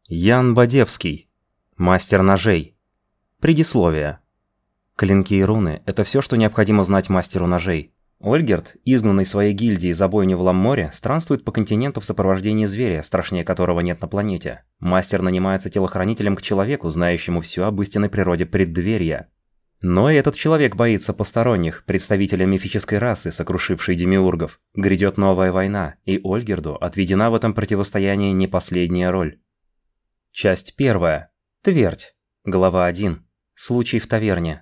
Ян Бадевский. Мастер ножей. Предисловие. Клинки и руны – это все, что необходимо знать мастеру ножей. Ольгерт, изгнанный своей гильдией за бойню в Ламморе, странствует по континенту в сопровождении зверя, страшнее которого нет на планете. Мастер нанимается телохранителем к человеку, знающему все об истинной природе преддверия. Но и этот человек боится посторонних, представителя мифической расы, сокрушившей демиургов. Грядет новая война, и Ольгерду отведена в этом противостоянии не последняя роль. Часть 1. Твердь. Глава 1. Случай в таверне.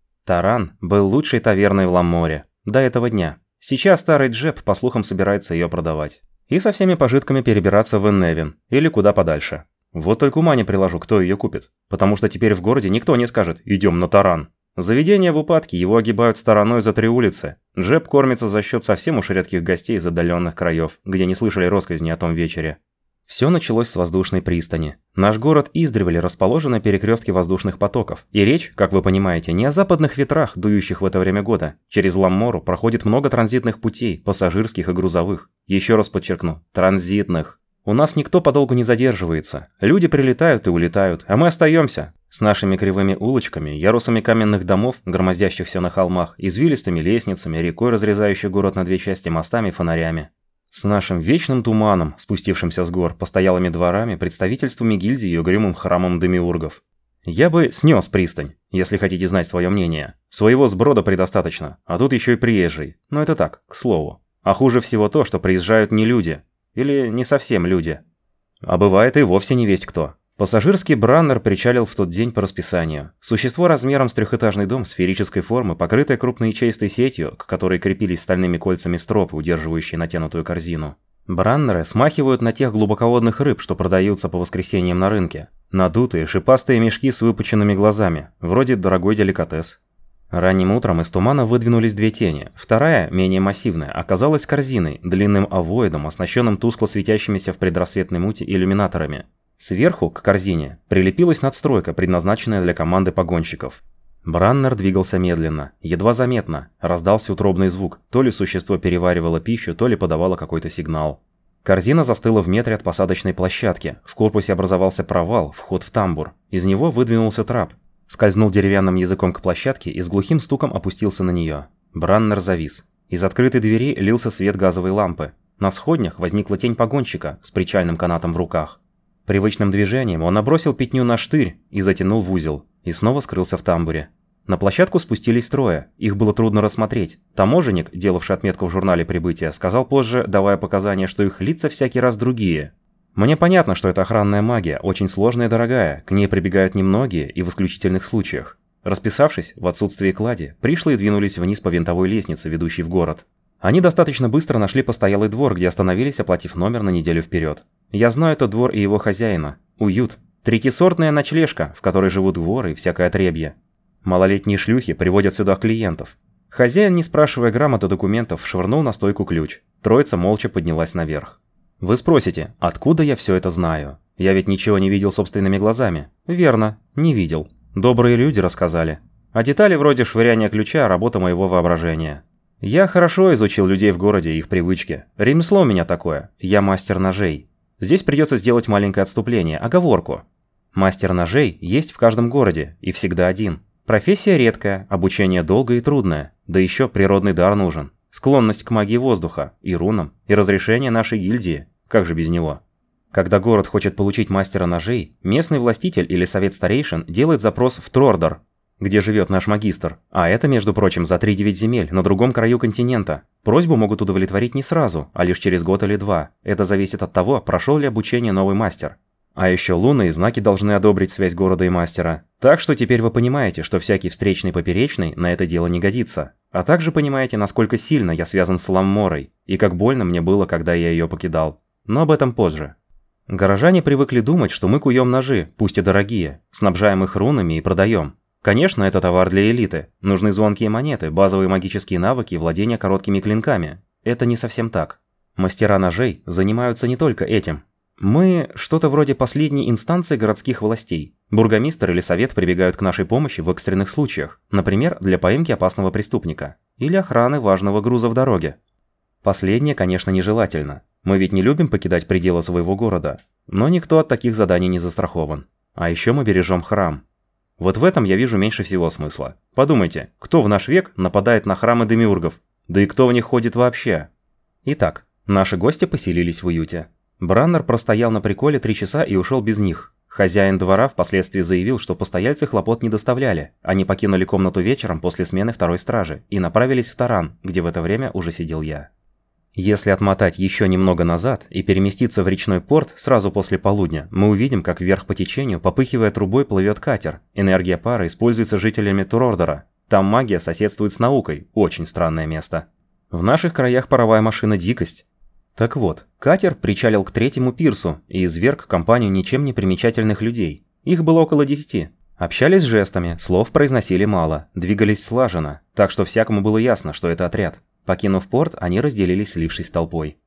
Таран был лучшей таверной в Ламморе. До этого дня. Сейчас старый Джеб, по слухам, собирается ее продавать. И со всеми пожитками перебираться в Энневин. Или куда подальше. Вот только ума не приложу, кто ее купит. Потому что теперь в городе никто не скажет «идем на Таран». Заведение в упадке, его огибают стороной за 3 улицы. Джеб кормится за счет совсем уж редких гостей из отдаленных краев, где не слышали россказни о том вечере. Все началось с воздушной пристани. Наш город издревле расположен на перекрестке воздушных потоков. И речь, как вы понимаете, не о западных ветрах, дующих в это время года. Через Ламмору проходит много транзитных путей, пассажирских и грузовых. Еще раз подчеркну, транзитных. У нас никто подолгу не задерживается. Люди прилетают и улетают, а мы остаемся. С нашими кривыми улочками, ярусами каменных домов, громоздящихся на холмах, извилистыми лестницами, рекой, разрезающей город на 2 части, мостами и фонарями. С нашим вечным туманом, спустившимся с гор, постоялыми дворами, представительствами гильдии и угрюмым храмом демиургов. Я бы снес пристань, если хотите знать свое мнение. Своего сброда предостаточно, а тут еще и приезжий. Но это так, к слову. А хуже всего то, что приезжают не люди. Или не совсем люди. А бывает и вовсе не весть кто. Пассажирский Браннер причалил в тот день по расписанию. Существо размером с 3-этажный дом сферической формы, покрытое крупной ячеистой сетью, к которой крепились стальными кольцами стропы, удерживающие натянутую корзину. Браннеры смахивают на тех глубоководных рыб, что продаются по воскресеньям на рынке. Надутые, шипастые мешки с выпученными глазами, вроде дорогой деликатес. Ранним утром из тумана выдвинулись 2 тени. Вторая, менее массивная, оказалась корзиной, длинным овоидом, оснащенным тускло светящимися в предрассветной муте иллюминаторами. Сверху, к корзине, прилепилась надстройка, предназначенная для команды погонщиков. Браннер двигался медленно, едва заметно, раздался утробный звук, то ли существо переваривало пищу, то ли подавало какой-то сигнал. Корзина застыла в метре от посадочной площадки, в корпусе образовался провал, вход в тамбур, из него выдвинулся трап. Скользнул деревянным языком к площадке и с глухим стуком опустился на нее. Браннер завис. Из открытой двери лился свет газовой лампы. На сходнях возникла тень погонщика с причальным канатом в руках. Привычным движением он набросил петлю на штырь и затянул в узел, и снова скрылся в тамбуре. На площадку спустились 3, их было трудно рассмотреть. Таможенник, делавший отметку в журнале прибытия, сказал позже, давая показания, что их лица всякий раз другие. Мне понятно, что это охранная магия, очень сложная и дорогая, к ней прибегают немногие и в исключительных случаях. Расписавшись, в отсутствии клади, пришлые двинулись вниз по винтовой лестнице, ведущей в город. Они достаточно быстро нашли постоялый двор, где остановились, оплатив номер на неделю вперед. Я знаю этот двор и его хозяина. Уют. 3-сортная ночлежка, в которой живут воры и всякое отребье. Малолетние шлюхи приводят сюда клиентов. Хозяин, не спрашивая грамоты документов, швырнул на стойку ключ. Троица молча поднялась наверх. Вы спросите, откуда я все это знаю? Я ведь ничего не видел собственными глазами. Верно, не видел. Добрые люди рассказали. А детали вроде швыряния ключа – работа моего воображения. Я хорошо изучил людей в городе и их привычки. Ремесло у меня такое. Я мастер ножей. Здесь придется сделать маленькое отступление, оговорку. Мастер ножей есть в каждом городе, и всегда один. Профессия редкая, обучение долгое и трудное, да еще природный дар нужен. Склонность к магии воздуха, и рунам, и разрешение нашей гильдии. Как же без него? Когда город хочет получить мастера ножей, местный властитель или совет старейшин делает запрос в Трордор, где живет наш магистр. А это, между прочим, за 3-9 земель, на другом краю континента. Просьбу могут удовлетворить не сразу, а лишь через год или 2. Это зависит от того, прошел ли обучение новый мастер. А еще лунные знаки должны одобрить связь города и мастера. Так что теперь вы понимаете, что всякий встречный поперечный на это дело не годится. А также понимаете, насколько сильно я связан с Ламморой, и как больно мне было, когда я ее покидал. Но об этом позже. Горожане привыкли думать, что мы куем ножи, пусть и дорогие, снабжаем их рунами и продаем. Конечно, это товар для элиты. Нужны звонкие монеты, базовые магические навыки и владение короткими клинками. Это не совсем так. Мастера ножей занимаются не только этим. Мы что-то вроде последней инстанции городских властей. Бургомистр или совет прибегают к нашей помощи в экстренных случаях, например, для поимки опасного преступника или охраны важного груза в дороге. Последнее, конечно, нежелательно. Мы ведь не любим покидать пределы своего города, но никто от таких заданий не застрахован. А еще мы бережем храм. Вот в этом я вижу меньше всего смысла. Подумайте, кто в наш век нападает на храмы демиургов? Да и кто в них ходит вообще? Итак, наши гости поселились в уюте. Браннер простоял на приколе 3 часа и ушел без них. Хозяин двора впоследствии заявил, что постояльцы хлопот не доставляли. Они покинули комнату вечером после смены второй стражи и направились в Таран, где в это время уже сидел я. Если отмотать еще немного назад и переместиться в речной порт сразу после полудня, мы увидим, как вверх по течению, попыхивая трубой, плывет катер. Энергия пара используется жителями Турордера. Там магия соседствует с наукой. Очень странное место. В наших краях паровая машина – дикость. Так вот, катер причалил к 3-му пирсу и изверг компанию ничем не примечательных людей. Их было около 10. Общались жестами, слов произносили мало, двигались слаженно, так что всякому было ясно, что это отряд. Покинув порт, они разделились, слившись толпой.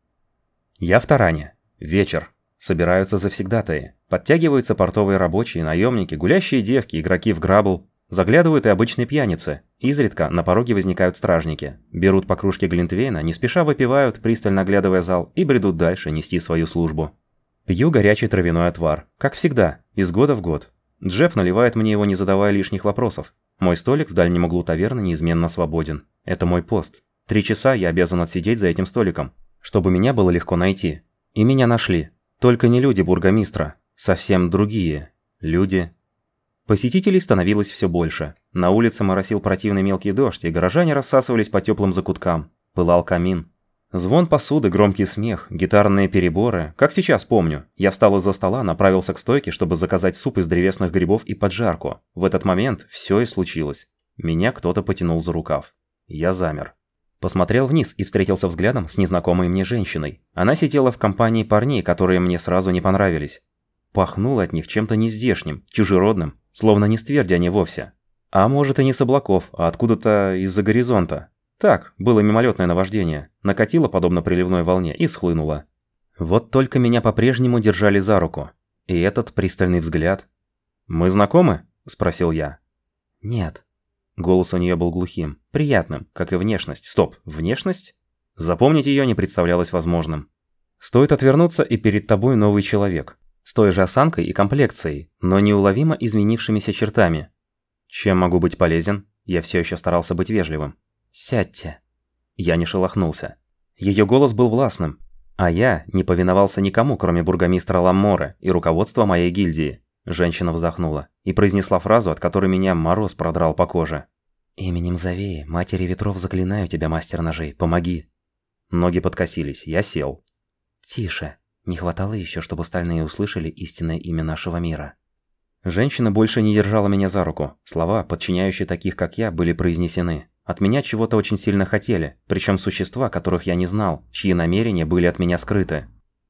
Я в Таране. Вечер. Собираются завсегдатаи. Подтягиваются портовые рабочие, наемники, гулящие девки, игроки в грабл. Заглядывают и обычные пьяницы. Изредка на пороге возникают стражники. Берут по кружке глинтвейна, не спеша выпивают, пристально оглядывая зал, и бредут дальше нести свою службу. Пью горячий травяной отвар. Как всегда, из года в год. Джеб наливает мне его, не задавая лишних вопросов. Мой столик в дальнем углу таверны неизменно свободен. Это мой пост. 3 часа я обязан отсидеть за этим столиком, чтобы меня было легко найти. И меня нашли. Только не люди бургомистра. Совсем другие. Люди. Посетителей становилось все больше. На улице моросил противный мелкий дождь, и горожане рассасывались по теплым закуткам. Пылал камин. Звон посуды, громкий смех, гитарные переборы. Как сейчас помню. Я встал из-за стола, направился к стойке, чтобы заказать суп из древесных грибов и поджарку. В этот момент все и случилось. Меня кто-то потянул за рукав. Я замер. Посмотрел вниз и встретился взглядом с незнакомой мне женщиной. Она сидела в компании парней, которые мне сразу не понравились. Пахнуло от них чем-то нездешним, чужеродным, словно не с тверди они вовсе. А может и не с облаков, а откуда-то из-за горизонта. Так, было мимолетное наваждение, накатило подобно приливной волне и схлынуло. Вот только меня по-прежнему держали за руку. И этот пристальный взгляд. «Мы знакомы?» – спросил я. «Нет». Голос у нее был глухим, приятным, как и внешность. Стоп, внешность? Запомнить ее не представлялось возможным. Стоит отвернуться, и перед тобой новый человек. С той же осанкой и комплекцией, но неуловимо изменившимися чертами. Чем могу быть полезен? Я все еще старался быть вежливым. «Сядьте». Я не шелохнулся. Ее голос был властным, а я не повиновался никому, кроме бургомистра Ламмора и руководства моей гильдии. Женщина вздохнула и произнесла фразу, от которой меня мороз продрал по коже. «Именем Завеи, матери ветров, заклинаю тебя, мастер ножей, помоги». Ноги подкосились, я сел. «Тише. Не хватало еще, чтобы остальные услышали истинное имя нашего мира». Женщина больше не держала меня за руку. Слова, подчиняющие таких, как я, были произнесены. От меня чего-то очень сильно хотели, причем существа, которых я не знал, чьи намерения были от меня скрыты.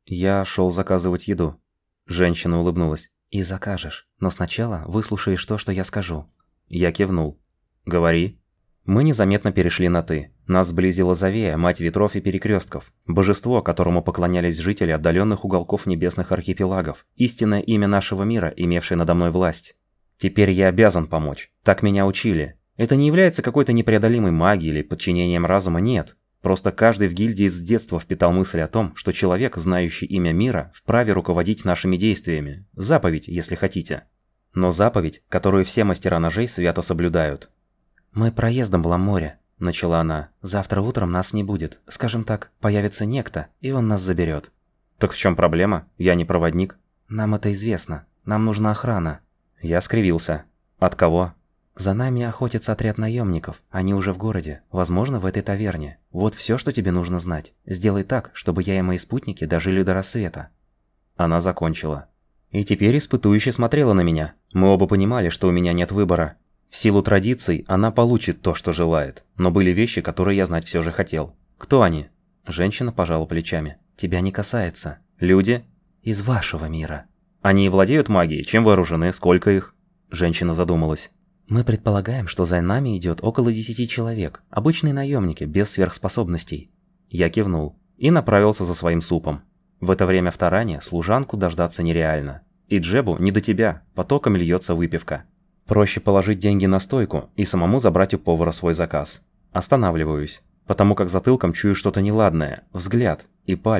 Я шел заказывать еду. Женщина улыбнулась. «И закажешь, но сначала выслушаешь то, что я скажу». Я кивнул. «Говори». Мы незаметно перешли на «ты». Нас сблизила Завея, мать ветров и перекрестков, божество, которому поклонялись жители отдаленных уголков небесных архипелагов, истинное имя нашего мира, имевшее надо мной власть. Теперь я обязан помочь. Так меня учили. Это не является какой-то непреодолимой магией или подчинением разума, нет. Просто каждый в гильдии с детства впитал мысль о том, что человек, знающий имя мира, вправе руководить нашими действиями. Заповедь, если хотите. Но заповедь, которую все мастера ножей свято соблюдают. «Мы проездом в Ламморе», — начала она. «Завтра утром нас не будет. Скажем так, появится некто, и он нас заберет». «Так в чем проблема? Я не проводник». «Нам это известно. Нам нужна охрана». Я скривился. «От кого?» «За нами охотится отряд наемников. Они уже в городе. Возможно, в этой таверне. Вот все, что тебе нужно знать. Сделай так, чтобы я и мои спутники дожили до рассвета». Она закончила. И теперь испытующе смотрела на меня. Мы оба понимали, что у меня нет выбора. В силу традиций она получит то, что желает. Но были вещи, которые я знать все же хотел. «Кто они?» Женщина пожала плечами. «Тебя не касается. Люди?» «Из вашего мира». «Они владеют магией? Чем вооружены? Сколько их?» Женщина задумалась. «Мы предполагаем, что за нами идет около 10 человек. Обычные наемники, без сверхспособностей». Я кивнул и направился за своим супом. В это время в Таране служанку дождаться нереально. И Джебу не до тебя, потоком льется выпивка. Проще положить деньги на стойку и самому забрать у повара свой заказ. Останавливаюсь, потому как затылком чую что-то неладное, взгляд и палец.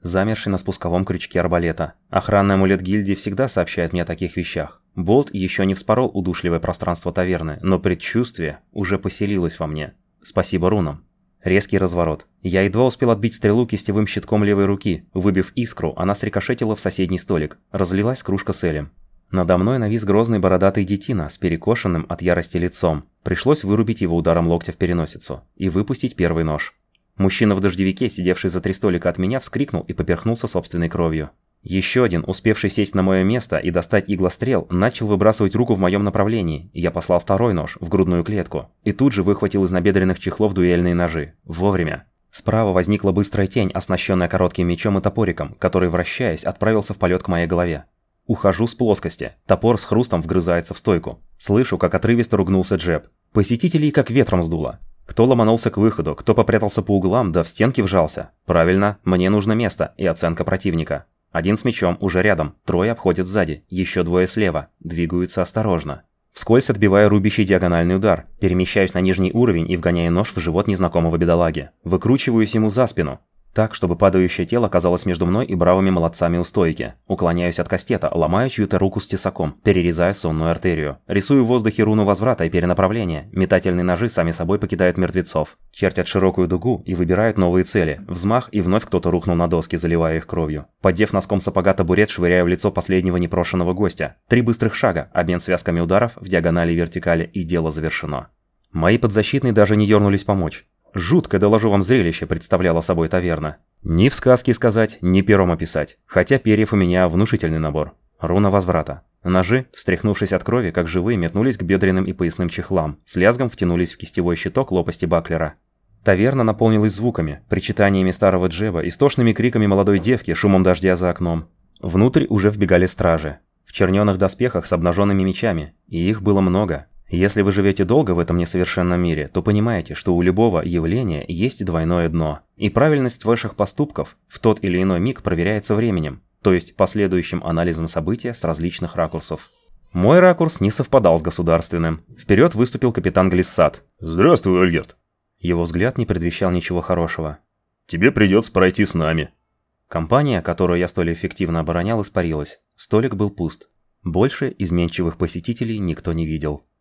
замерший на спусковом крючке арбалета. Охранный амулет гильдии всегда сообщает мне о таких вещах. Болт еще не вспорол удушливое пространство таверны, но предчувствие уже поселилось во мне. Спасибо рунам. Резкий разворот. Я едва успел отбить стрелу кистевым щитком левой руки. Выбив искру, она срикошетила в соседний столик. Разлилась кружка с элем. Надо мной навис грозный бородатый детина с перекошенным от ярости лицом. Пришлось вырубить его ударом локтя в переносицу и выпустить первый нож. Мужчина в дождевике, сидевший за 3 столика от меня, вскрикнул и поперхнулся собственной кровью. Еще один, успевший сесть на мое место и достать иглострел, начал выбрасывать руку в моем направлении. Я послал второй нож в грудную клетку и тут же выхватил из набедренных чехлов дуэльные ножи. Вовремя. Справа возникла быстрая тень, оснащенная коротким мечом и топориком, который, вращаясь, отправился в полет к моей голове. Ухожу с плоскости. Топор с хрустом вгрызается в стойку. Слышу, как отрывисто ругнулся Джеб. Посетителей как ветром сдуло. Кто ломанулся к выходу, кто попрятался по углам, да в стенки вжался. Правильно, мне нужно место и оценка противника. Один с мечом уже рядом, 3 обходят сзади, еще 2 слева. Двигаются осторожно. Вскользь отбивая рубящий диагональный удар, перемещаюсь на нижний уровень и вгоняю нож в живот незнакомого бедолаги. Выкручиваюсь ему за спину. Так, чтобы падающее тело оказалось между мной и бравыми молодцами у стойки. Уклоняюсь от кастета, ломаю чью-то руку с тесаком, перерезаю сонную артерию. Рисую в воздухе руну возврата и перенаправления. Метательные ножи сами собой покидают мертвецов. Чертят широкую дугу и выбирают новые цели. Взмах, и вновь кто-то рухнул на доски, заливая их кровью. Поддев носком сапога табурет, швыряю в лицо последнего непрошенного гостя. 3 быстрых шага, обмен связками ударов в диагонали и вертикали, и дело завершено. Мои подзащитные даже не дернулись помочь. Жуткое, доложу вам, зрелище представляла собой таверна. Ни в сказке сказать, ни пером описать. Хотя перьев у меня внушительный набор. Руна возврата. Ножи, встряхнувшись от крови, как живые, метнулись к бедренным и поясным чехлам. С лязгом втянулись в кистевой щиток лопасти баклера. Таверна наполнилась звуками, причитаниями старого Джеба, истошными криками молодой девки, шумом дождя за окном. Внутрь уже вбегали стражи. В чернёных доспехах с обнаженными мечами. И их было много. Если вы живете долго в этом несовершенном мире, то понимаете, что у любого явления есть двойное дно. И правильность ваших поступков в тот или иной миг проверяется временем, то есть последующим анализом события с различных ракурсов. Мой ракурс не совпадал с государственным. Вперед выступил капитан Глиссад. «Здравствуй, Ольгерт». Его взгляд не предвещал ничего хорошего. «Тебе придется пройти с нами». Компания, которую я столь эффективно оборонял, испарилась. Столик был пуст. Больше изменчивых посетителей никто не видел.